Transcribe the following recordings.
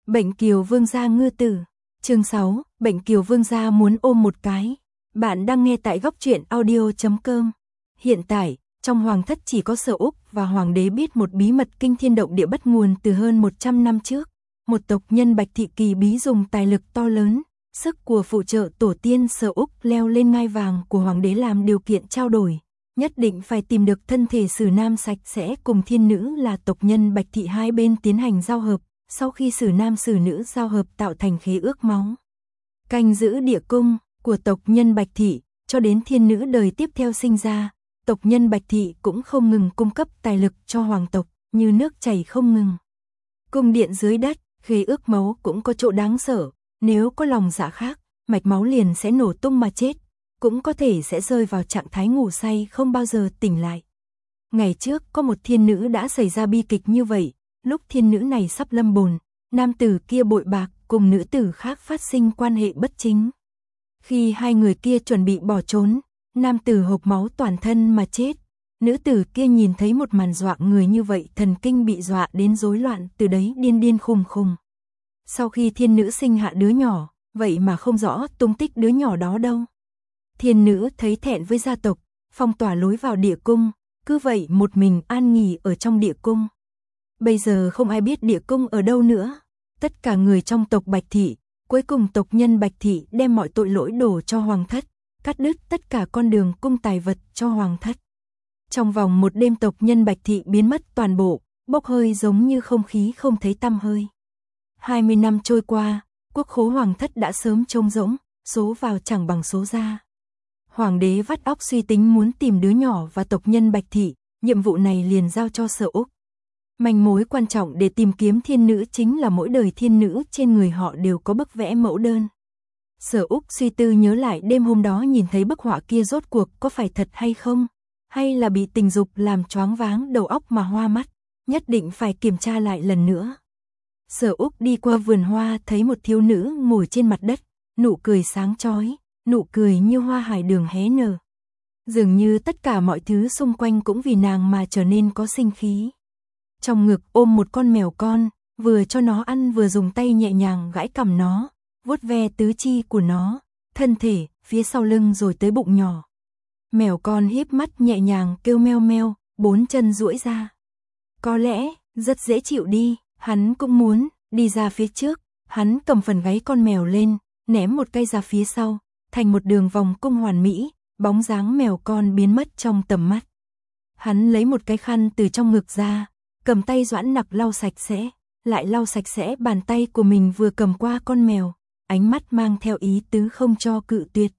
Bệnh kiều vương gia ngư tử. Chương 6, bệnh kiều vương gia muốn ôm một cái. Bạn đang nghe tại góc truyện audio.com. Hiện tại, trong hoàng thất chỉ có Sở Úc và hoàng đế biết một bí mật kinh thiên động địa bắt nguồn từ hơn 100 năm trước. Một tộc nhân Bạch Thị kỳ bí dùng tài lực to lớn, sức của phụ trợ tổ tiên Sở Úc leo lên ngai vàng của hoàng đế làm điều kiện trao đổi. Nhất định phải tìm được thân thể Sử Nam sạch sẽ cùng thiên nữ là tộc nhân Bạch Thị hai bên tiến hành giao hợp. Sau khi Sử Nam Sử Nữ giao hợp tạo thành khế ước máu, canh giữ địa cung của tộc nhân Bạch Thị, cho đến thiên nữ đời tiếp theo sinh ra, tộc nhân Bạch Thị cũng không ngừng cung cấp tài lực cho hoàng tộc, như nước chảy không ngừng. Cung điện dưới đất, khế ước máu cũng có chỗ đáng sợ, nếu có lòng dạ khác, mạch máu liền sẽ nổ tung mà chết, cũng có thể sẽ rơi vào trạng thái ngủ say không bao giờ tỉnh lại. Ngày trước có một thiên nữ đã xảy ra bi kịch như vậy. Lúc thiên nữ này sắp lâm bồn, nam tử kia bội bạc cùng nữ tử khác phát sinh quan hệ bất chính. Khi hai người kia chuẩn bị bỏ trốn, nam tử hộc máu toàn thân mà chết. Nữ tử kia nhìn thấy một màn dọa người như vậy, thần kinh bị dọa đến rối loạn, từ đấy điên điên khùng khùng. Sau khi thiên nữ sinh hạ đứa nhỏ, vậy mà không rõ tung tích đứa nhỏ đó đâu. Thiên nữ thấy thẹn với gia tộc, phong tỏa lối vào địa cung, cứ vậy một mình an nghỉ ở trong địa cung. Bây giờ không ai biết địa cung ở đâu nữa. Tất cả người trong tộc Bạch Thị, cuối cùng tộc nhân Bạch Thị đem mọi tội lỗi đổ cho hoàng thất, cắt đứt tất cả con đường cung tài vật cho hoàng thất. Trong vòng một đêm tộc nhân Bạch Thị biến mất toàn bộ, bốc hơi giống như không khí không thấy tăm hơi. 20 năm trôi qua, quốc khố hoàng thất đã sớm trống rỗng, số vào chẳng bằng số ra. Hoàng đế vắt óc suy tính muốn tìm đứa nhỏ và tộc nhân Bạch Thị, nhiệm vụ này liền giao cho Sở Úc. Manh mối quan trọng để tìm kiếm thiên nữ chính là mỗi đời thiên nữ trên người họ đều có bức vẽ mẫu đơn. Sở Úc suy tư nhớ lại đêm hôm đó nhìn thấy bức họa kia rốt cuộc có phải thật hay không, hay là bị tình dục làm choáng váng đầu óc mà hoa mắt, nhất định phải kiểm tra lại lần nữa. Sở Úc đi qua vườn hoa thấy một thiếu nữ ngồi trên mặt đất, nụ cười sáng chói, nụ cười như hoa hải đường hé nở. Dường như tất cả mọi thứ xung quanh cũng vì nàng mà trở nên có sinh khí. Trong ngực ôm một con mèo con, vừa cho nó ăn vừa dùng tay nhẹ nhàng gãi cằm nó, vuốt ve tứ chi của nó, thân thể, phía sau lưng rồi tới bụng nhỏ. Mèo con híp mắt nhẹ nhàng kêu meo meo, bốn chân duỗi ra. Có lẽ, rất dễ chịu đi, hắn cũng muốn, đi ra phía trước, hắn cầm phần gáy con mèo lên, ném một cây ra phía sau, thành một đường vòng cung hoàn mỹ, bóng dáng mèo con biến mất trong tầm mắt. Hắn lấy một cái khăn từ trong ngực ra, cầm tay Doãn Nặc lau sạch sẽ, lại lau sạch sẽ bàn tay của mình vừa cầm qua con mèo, ánh mắt mang theo ý tứ không cho cự tuyệt.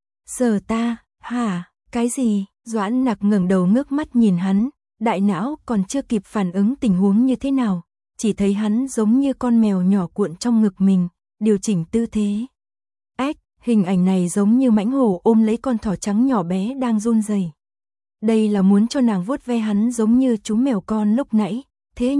Sở ta, hả, cái gì? Doãn Nặc ngẩng đầu ngước mắt nhìn hắn, đại não còn chưa kịp phản ứng tình huống như thế nào, chỉ thấy hắn giống như con mèo nhỏ cuộn trong ngực mình, điều chỉnh tư thế. Ếch, hình ảnh này giống như mãnh hổ ôm lấy con thỏ trắng nhỏ bé đang run rẩy. Đây là muốn cho nàng vuốt ve hắn giống như chú mèo con lúc nãy, thế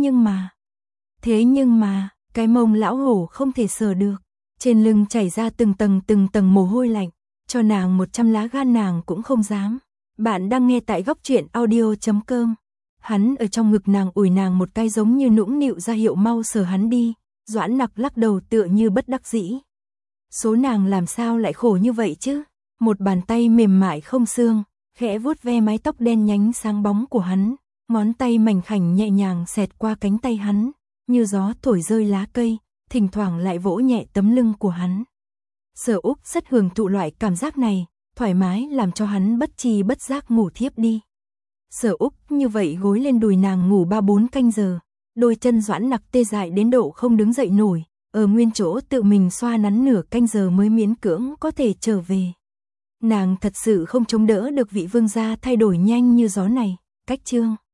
nhưng mà, cái mông lão hổ không thể sờ được, trên lưng chảy ra từng tầng mồ hôi lạnh, cho nàng 100 lá gan nàng cũng không dám. Bạn đang nghe tại góc truyện audio.com. Hắn ở trong ngực nàng ủi nàng một cái giống như nũng nịu ra hiệu mau sờ hắn đi, Doãn Nặc lắc đầu tựa như bất đắc dĩ. Số nàng làm sao lại khổ như vậy chứ? Một bàn tay mềm mại không xương, khẽ vuốt ve mái tóc đen nhánh sáng bóng của hắn, ngón tay mảnh khảnh nhẹ nhàng xẹt qua cánh tay hắn, như gió thổi rơi lá cây, thỉnh thoảng lại vỗ nhẹ tấm lưng của hắn. Sở Úc rất hưởng thụ loại cảm giác này, thoải mái làm cho hắn bất tri bất giác ngủ thiếp đi. Sở Úc như vậy gối lên đùi nàng ngủ 3-4 canh giờ, đôi chân Doãn Nặc tê dại đến độ không đứng dậy nổi, ở nguyên chỗ tự mình xoa nắn nửa canh giờ mới miễn cưỡng có thể trở về. Nàng thật sự không chống đỡ được vị vương gia thay đổi nhanh như gió này. Cách chương